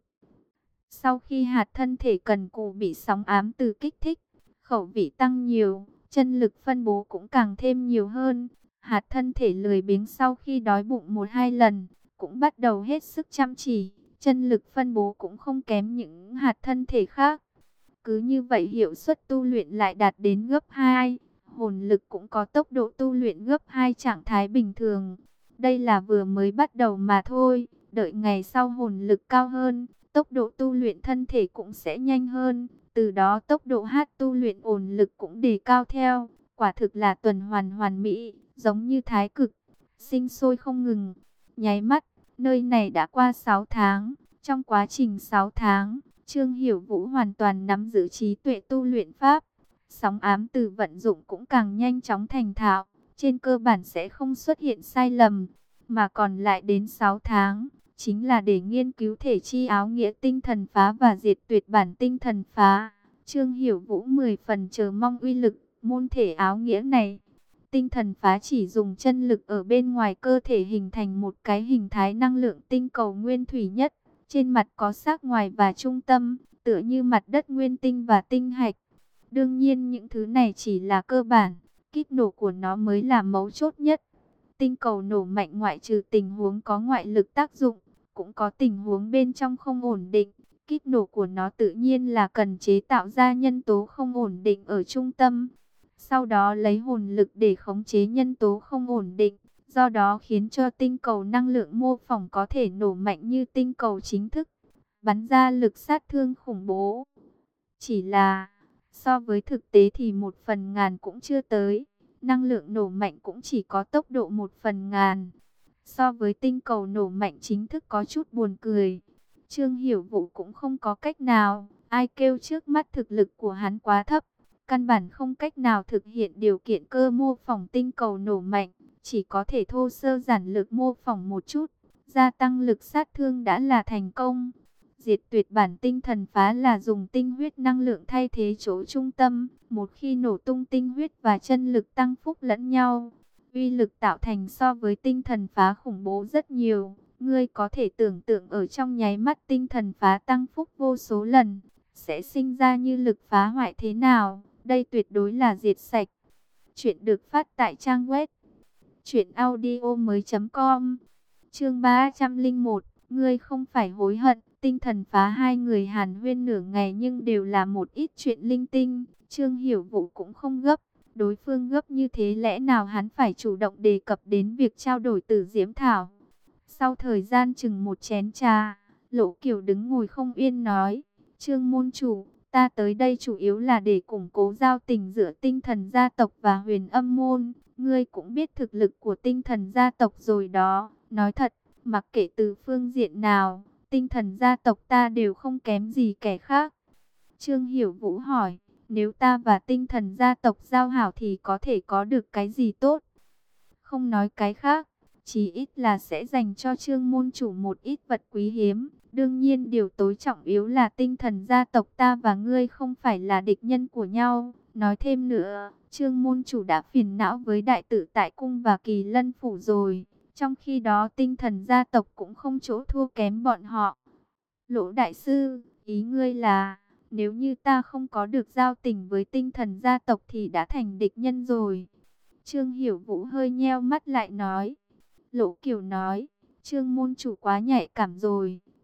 Sau khi hạt thân thể cần cù bị sóng ám từ kích thích, khẩu vị tăng nhiều, chân lực phân bố cũng càng thêm nhiều hơn. Hạt thân thể lười biếng sau khi đói bụng một hai lần, cũng bắt đầu hết sức chăm chỉ, chân lực phân bố cũng không kém những hạt thân thể khác. Cứ như vậy hiệu suất tu luyện lại đạt đến gấp hai, hồn lực cũng có tốc độ tu luyện gấp hai trạng thái bình thường. Đây là vừa mới bắt đầu mà thôi, đợi ngày sau hồn lực cao hơn, tốc độ tu luyện thân thể cũng sẽ nhanh hơn, từ đó tốc độ hát tu luyện ổn lực cũng đề cao theo. Quả thực là tuần hoàn hoàn mỹ, giống như thái cực, sinh sôi không ngừng. Nháy mắt, nơi này đã qua sáu tháng, trong quá trình sáu tháng, Trương Hiểu Vũ hoàn toàn nắm giữ trí tuệ tu luyện pháp. Sóng ám từ vận dụng cũng càng nhanh chóng thành thạo, trên cơ bản sẽ không xuất hiện sai lầm, mà còn lại đến sáu tháng, chính là để nghiên cứu thể chi áo nghĩa tinh thần phá và diệt tuyệt bản tinh thần phá. Trương Hiểu Vũ mười phần chờ mong uy lực môn thể áo nghĩa này. Tinh thần phá chỉ dùng chân lực ở bên ngoài cơ thể hình thành một cái hình thái năng lượng tinh cầu nguyên thủy nhất, trên mặt có xác ngoài và trung tâm, tựa như mặt đất nguyên tinh và tinh hạch. Đương nhiên những thứ này chỉ là cơ bản, kích nổ của nó mới là mấu chốt nhất. Tinh cầu nổ mạnh ngoại trừ tình huống có ngoại lực tác dụng, cũng có tình huống bên trong không ổn định. Kích nổ của nó tự nhiên là cần chế tạo ra nhân tố không ổn định ở trung tâm. Sau đó lấy hồn lực để khống chế nhân tố không ổn định, do đó khiến cho tinh cầu năng lượng mô phỏng có thể nổ mạnh như tinh cầu chính thức, bắn ra lực sát thương khủng bố. Chỉ là, so với thực tế thì một phần ngàn cũng chưa tới, năng lượng nổ mạnh cũng chỉ có tốc độ một phần ngàn. So với tinh cầu nổ mạnh chính thức có chút buồn cười. Trương Hiểu Vũ cũng không có cách nào, ai kêu trước mắt thực lực của hắn quá thấp. Căn bản không cách nào thực hiện điều kiện cơ mô phỏng tinh cầu nổ mạnh, chỉ có thể thô sơ giản lược mô phỏng một chút, gia tăng lực sát thương đã là thành công. Diệt tuyệt bản tinh thần phá là dùng tinh huyết năng lượng thay thế chỗ trung tâm, một khi nổ tung tinh huyết và chân lực tăng phúc lẫn nhau, uy lực tạo thành so với tinh thần phá khủng bố rất nhiều. Ngươi có thể tưởng tượng ở trong nháy mắt tinh thần phá tăng phúc vô số lần, sẽ sinh ra như lực phá hoại thế nào. Đây tuyệt đối là diệt sạch. Chuyện được phát tại trang web truyện audio mới com. Chương ba trăm lẻ một, ngươi không phải hối hận. Tinh thần phá hai người hàn huyên nửa ngày nhưng đều là một ít chuyện linh tinh. Trương Hiểu Vũ cũng không gấp. Đối phương gấp như thế lẽ nào hắn phải chủ động đề cập đến việc trao đổi Tử Diễm Thảo. Sau thời gian chừng một chén trà, Lỗ Kiều đứng ngồi không yên nói, Trương môn chủ, ta tới đây chủ yếu là để củng cố giao tình giữa tinh thần gia tộc và Huyền Âm môn. Ngươi cũng biết thực lực của tinh thần gia tộc rồi đó. Nói thật, mặc kệ từ phương diện nào, tinh thần gia tộc ta đều không kém gì kẻ khác. Trương Hiểu Vũ hỏi, nếu ta và tinh thần gia tộc giao hảo thì có thể có được cái gì tốt? Không nói cái khác, chí ít là sẽ dành cho Trương môn chủ một ít vật quý hiếm. Đương nhiên điều tối trọng yếu là tinh thần gia tộc ta và ngươi không phải là địch nhân của nhau. Nói thêm nữa, Trương môn chủ đã phiền não với đại tự tại cung và Kỳ Lân phủ rồi. Trong khi đó tinh thần gia tộc cũng không chỗ thua kém bọn họ. Lỗ đại sư, ý ngươi là, nếu như ta không có được giao tình với tinh thần gia tộc thì đã thành địch nhân rồi. Trương Hiểu Vũ hơi nheo mắt lại nói. Lỗ Kiều nói, Trương môn chủ quá nhạy cảm rồi.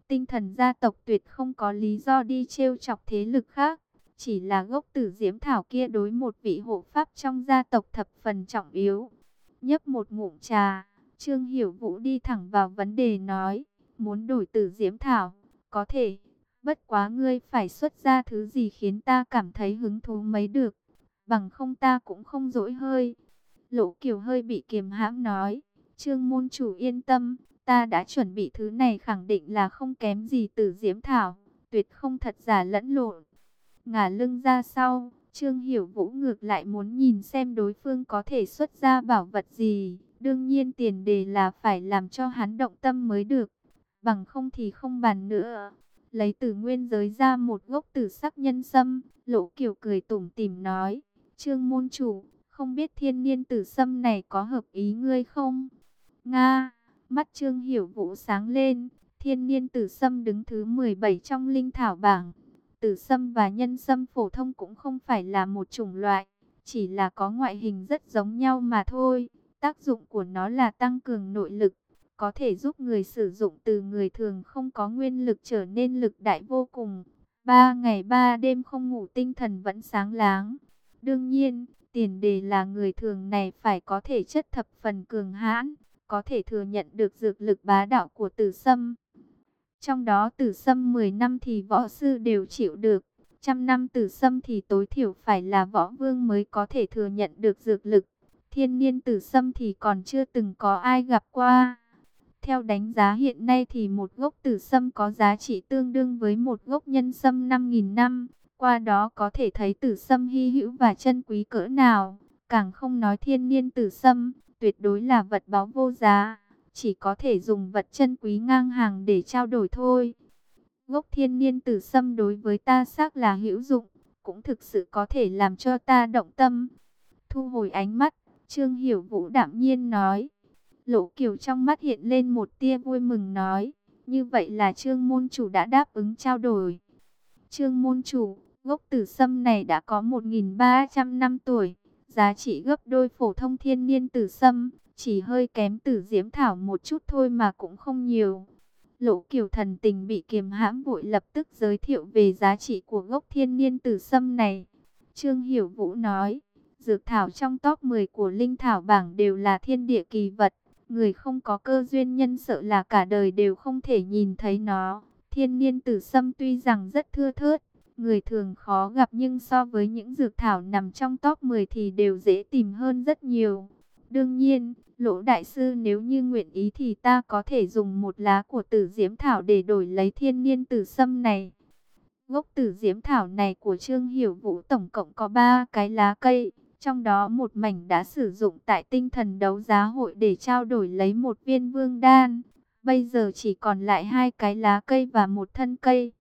Tinh Thần gia tộc tuyệt không có lý do đi trêu chọc thế lực khác. Chỉ là gốc tử diễm thảo kia đối một vị hộ pháp trong gia tộc thập phần trọng yếu. Nhấp một ngụm trà, Trương Hiểu Vũ đi thẳng vào vấn đề nói, muốn đổi tử diễm thảo, có thể, bất quá ngươi phải xuất ra thứ gì khiến ta cảm thấy hứng thú mới được, bằng không ta cũng không dỗi hơi. Lỗ Kiều hơi bị kiềm hãm nói, Trương môn chủ yên tâm, ta đã chuẩn bị thứ này khẳng định là không kém gì tử diễm thảo, tuyệt không thật giả lẫn lộn. Ngả lưng ra sau, Trương Hiểu Vũ ngược lại muốn nhìn xem đối phương có thể xuất ra bảo vật gì. Đương nhiên tiền đề là phải làm cho hắn động tâm mới được, bằng không thì không bàn nữa. Lấy từ nguyên giới ra một gốc tử sắc nhân sâm, Lỗ Kiều cười tủm tỉm nói, Trương môn chủ, không biết thiên niên tử sâm này có hợp ý ngươi không? Nga, mắt Trương Hiểu Vũ sáng lên, thiên niên tử sâm đứng thứ mười bảy trong linh thảo bảng. Tử sâm và nhân sâm phổ thông cũng không phải là một chủng loại, chỉ là có ngoại hình rất giống nhau mà thôi. Tác dụng của nó là tăng cường nội lực, có thể giúp người sử dụng từ người thường không có nguyên lực trở nên lực đại vô cùng. Ba ngày ba đêm không ngủ tinh thần vẫn sáng láng. Đương nhiên, tiền đề là người thường này phải có thể chất thập phần cường hãn, có thể thừa nhận được dược lực bá đạo của tử sâm. Trong đó tử sâm mười năm thì võ sư đều chịu được, trăm năm tử sâm thì tối thiểu phải là võ vương mới có thể thừa nhận được dược lực. Thiên niên tử sâm thì còn chưa từng có ai gặp qua. Theo đánh giá hiện nay thì một gốc tử sâm có giá trị tương đương với một gốc nhân sâm năm nghìn năm. Qua đó có thể thấy tử sâm hy hữu và chân quý cỡ nào. Càng không nói thiên niên tử sâm, tuyệt đối là vật báu vô giá. Chỉ có thể dùng vật chân quý ngang hàng để trao đổi thôi. Gốc thiên niên tử sâm đối với ta xác là hữu dụng, cũng thực sự có thể làm cho ta động tâm. Thu hồi ánh mắt, Trương Hiểu Vũ đạm nhiên nói. Lỗ Kiều trong mắt hiện lên một tia vui mừng nói, như vậy là Trương môn chủ đã đáp ứng trao đổi. Trương môn chủ, gốc tử sâm này đã có một nghìn ba trăm năm tuổi, giá trị gấp đôi phổ thông thiên niên tử sâm, chỉ hơi kém tử diễm thảo một chút thôi mà cũng không nhiều. Lỗ Kiều thần tình bị kiềm hãm vội lập tức giới thiệu về giá trị của gốc thiên niên tử sâm này. Trương Hiểu Vũ nói, dược thảo trong top mười của linh thảo bảng đều là thiên địa kỳ vật. Người không có cơ duyên nhân sợ là cả đời đều không thể nhìn thấy nó. Thiên niên tử sâm tuy rằng rất thưa thớt, người thường khó gặp nhưng so với những dược thảo nằm trong top mười thì đều dễ tìm hơn rất nhiều. Đương nhiên, Lỗ đại sư nếu như nguyện ý thì ta có thể dùng một lá của tử diễm thảo để đổi lấy thiên niên tử sâm này. Gốc tử diễm thảo này của Trương Hiểu Vũ tổng cộng có ba cái lá cây. Trong đó một mảnh đã sử dụng tại tinh thần đấu giá hội để trao đổi lấy một viên vương đan. Bây giờ chỉ còn lại hai cái lá cây và một thân cây.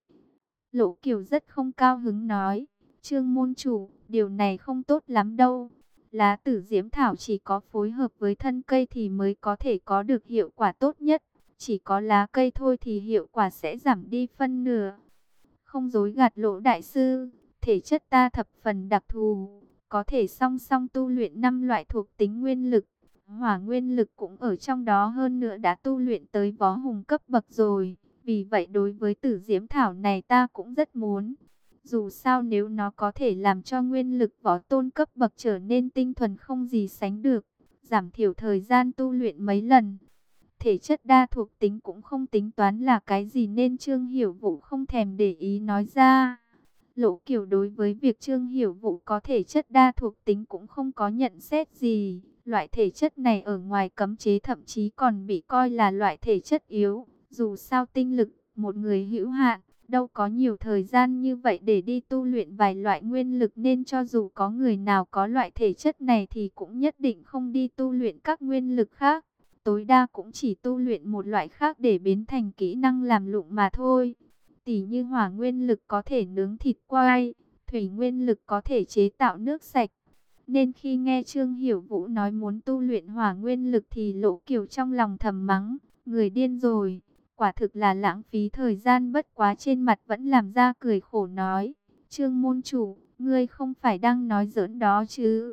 Lỗ Kiều rất không cao hứng nói, Trương môn chủ, điều này không tốt lắm đâu. Lá tử diễm thảo chỉ có phối hợp với thân cây thì mới có thể có được hiệu quả tốt nhất. Chỉ có lá cây thôi thì hiệu quả sẽ giảm đi phân nửa. Không dối gạt Lỗ đại sư, thể chất ta thập phần đặc thù, có thể song song tu luyện năm loại thuộc tính nguyên lực. Hỏa nguyên lực cũng ở trong đó, hơn nữa đã tu luyện tới võ hùng cấp bậc rồi. Vì vậy đối với tử diễm thảo này ta cũng rất muốn. Dù sao nếu nó có thể làm cho nguyên lực võ tôn cấp bậc trở nên tinh thuần không gì sánh được, giảm thiểu thời gian tu luyện mấy lần. Thể chất đa thuộc tính cũng không tính toán là cái gì nên Trương Hiểu Vũ không thèm để ý nói ra. Lỗ Kiều đối với việc Trương Hiểu Vũ có thể chất đa thuộc tính cũng không có nhận xét gì. Loại thể chất này ở ngoài cấm chế thậm chí còn bị coi là loại thể chất yếu. Dù sao tinh lực, một người hữu hạn, đâu có nhiều thời gian như vậy để đi tu luyện vài loại nguyên lực, nên cho dù có người nào có loại thể chất này thì cũng nhất định không đi tu luyện các nguyên lực khác. Tối đa cũng chỉ tu luyện một loại khác để biến thành kỹ năng làm lụng mà thôi. Tỷ như hỏa nguyên lực có thể nướng thịt quay, thủy nguyên lực có thể chế tạo nước sạch. Nên khi nghe Trương Hiểu Vũ nói muốn tu luyện hỏa nguyên lực thì Lỗ Kiều trong lòng thầm mắng, người điên rồi, quả thực là lãng phí thời gian. Bất quá trên mặt vẫn làm ra cười khổ nói, Trương môn chủ, ngươi không phải đang nói giỡn đó chứ?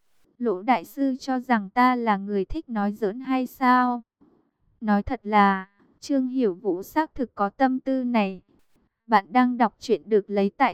Lỗ đại sư cho rằng ta là người thích nói giỡn hay sao? Nói thật là, Trương Hiểu Vũ xác thực có tâm tư này. Bạn đang đọc truyện được lấy tại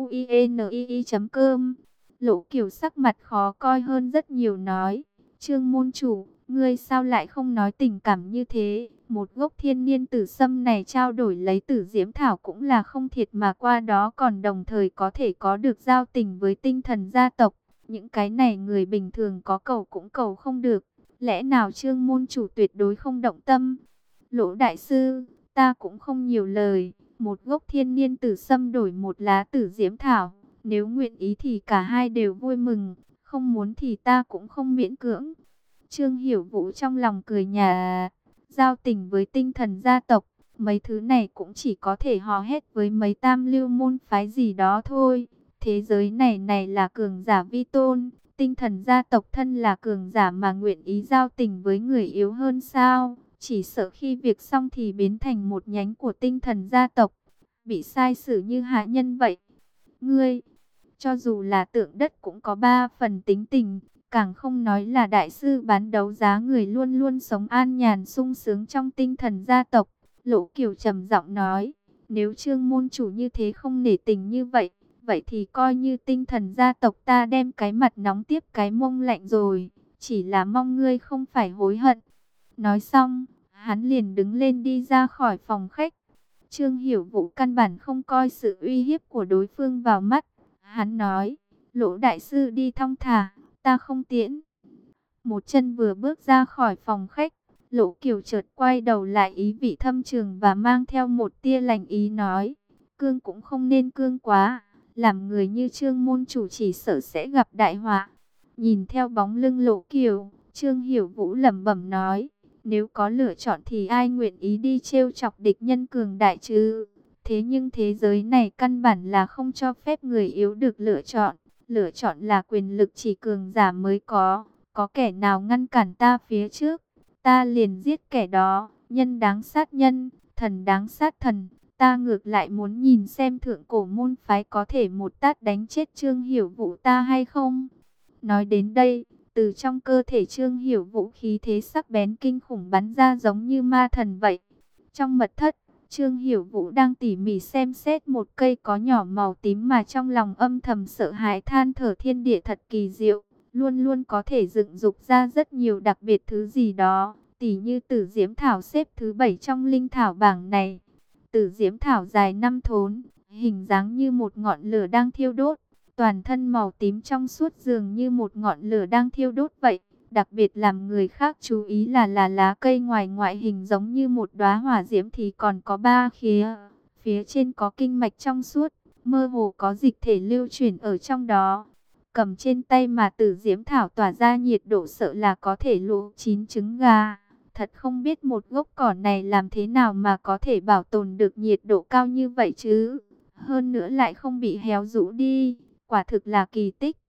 tauinii chấm com. Lỗ Kiều sắc mặt khó coi hơn rất nhiều nói. Trương môn chủ, ngươi sao lại không nói tình cảm như thế? Một gốc thiên niên tử sâm này trao đổi lấy tử diễm thảo cũng là không thiệt, mà qua đó còn đồng thời có thể có được giao tình với tinh thần gia tộc. Những cái này người bình thường có cầu cũng cầu không được. Lẽ nào Trương môn chủ tuyệt đối không động tâm? Lỗ đại sư, ta cũng không nhiều lời. Một gốc thiên niên tử sâm đổi một lá tử diễm thảo. Nếu nguyện ý thì cả hai đều vui mừng. Không muốn thì ta cũng không miễn cưỡng. Trương Hiểu Vũ trong lòng cười nhà. Giao tình với tinh thần gia tộc, mấy thứ này cũng chỉ có thể hò hét với mấy tam lưu môn phái gì đó thôi. Thế giới này này là cường giả vi tôn. Tinh thần gia tộc thân là cường giả mà nguyện ý giao tình với người yếu hơn sao? Chỉ sợ khi việc xong thì biến thành một nhánh của tinh thần gia tộc, bị sai xử như hạ nhân vậy. Ngươi, cho dù là tượng đất cũng có ba phần tính tình, càng không nói là đại sư bán đấu giá người luôn luôn sống an nhàn sung sướng trong tinh thần gia tộc. Lỗ Kiều trầm giọng nói, nếu Trương môn chủ như thế không nể tình như vậy, vậy thì coi như tinh thần gia tộc ta đem cái mặt nóng tiếp cái mông lạnh rồi, chỉ là mong ngươi không phải hối hận. Nói xong, hắn liền đứng lên đi ra khỏi phòng khách. Trương Hiểu Vũ căn bản không coi sự uy hiếp của đối phương vào mắt. Hắn nói, Lỗ đại sư đi thong thả, ta không tiễn. Một chân vừa bước ra khỏi phòng khách, Lỗ Kiều chợt quay đầu lại ý vị thâm trường và mang theo một tia lành ý nói, cương cũng không nên cương quá, làm người như Trương môn chủ chỉ sợ sẽ gặp đại họa. Nhìn theo bóng lưng Lỗ Kiều, Trương Hiểu Vũ lẩm bẩm nói, nếu có lựa chọn thì ai nguyện ý đi trêu chọc địch nhân cường đại chứ? Thế nhưng thế giới này căn bản là không cho phép người yếu được lựa chọn. Lựa chọn là quyền lực chỉ cường giả mới có. Có kẻ nào ngăn cản ta phía trước, ta liền giết kẻ đó. Nhân đáng sát nhân, thần đáng sát thần. Ta ngược lại muốn nhìn xem thượng cổ môn phái có thể một tát đánh chết Trương Hiểu Vũ ta hay không. Nói đến đây, từ trong cơ thể Trương Hiểu Vũ khí thế sắc bén kinh khủng bắn ra giống như ma thần vậy. Trong mật thất, Trương Hiểu Vũ đang tỉ mỉ xem xét một cây có nhỏ màu tím mà trong lòng âm thầm sợ hãi than thở thiên địa thật kỳ diệu. Luôn luôn có thể dựng dục ra rất nhiều đặc biệt thứ gì đó, tỉ như tử diễm thảo xếp thứ bảy trong linh thảo bảng này. Tử diễm thảo dài năm thốn, hình dáng như một ngọn lửa đang thiêu đốt. Toàn thân màu tím trong suốt dường như một ngọn lửa đang thiêu đốt vậy. Đặc biệt làm người khác chú ý là là lá cây ngoài ngoại hình giống như một đóa hỏa diễm thì còn có ba khía. Phía trên có kinh mạch trong suốt, mơ hồ có dịch thể lưu chuyển ở trong đó. Cầm trên tay mà tử diễm thảo tỏa ra nhiệt độ sợ là có thể luộc chín trứng gà. Thật không biết một gốc cỏ này làm thế nào mà có thể bảo tồn được nhiệt độ cao như vậy chứ. Hơn nữa lại không bị héo rũ đi. Quả thực là kỳ tích.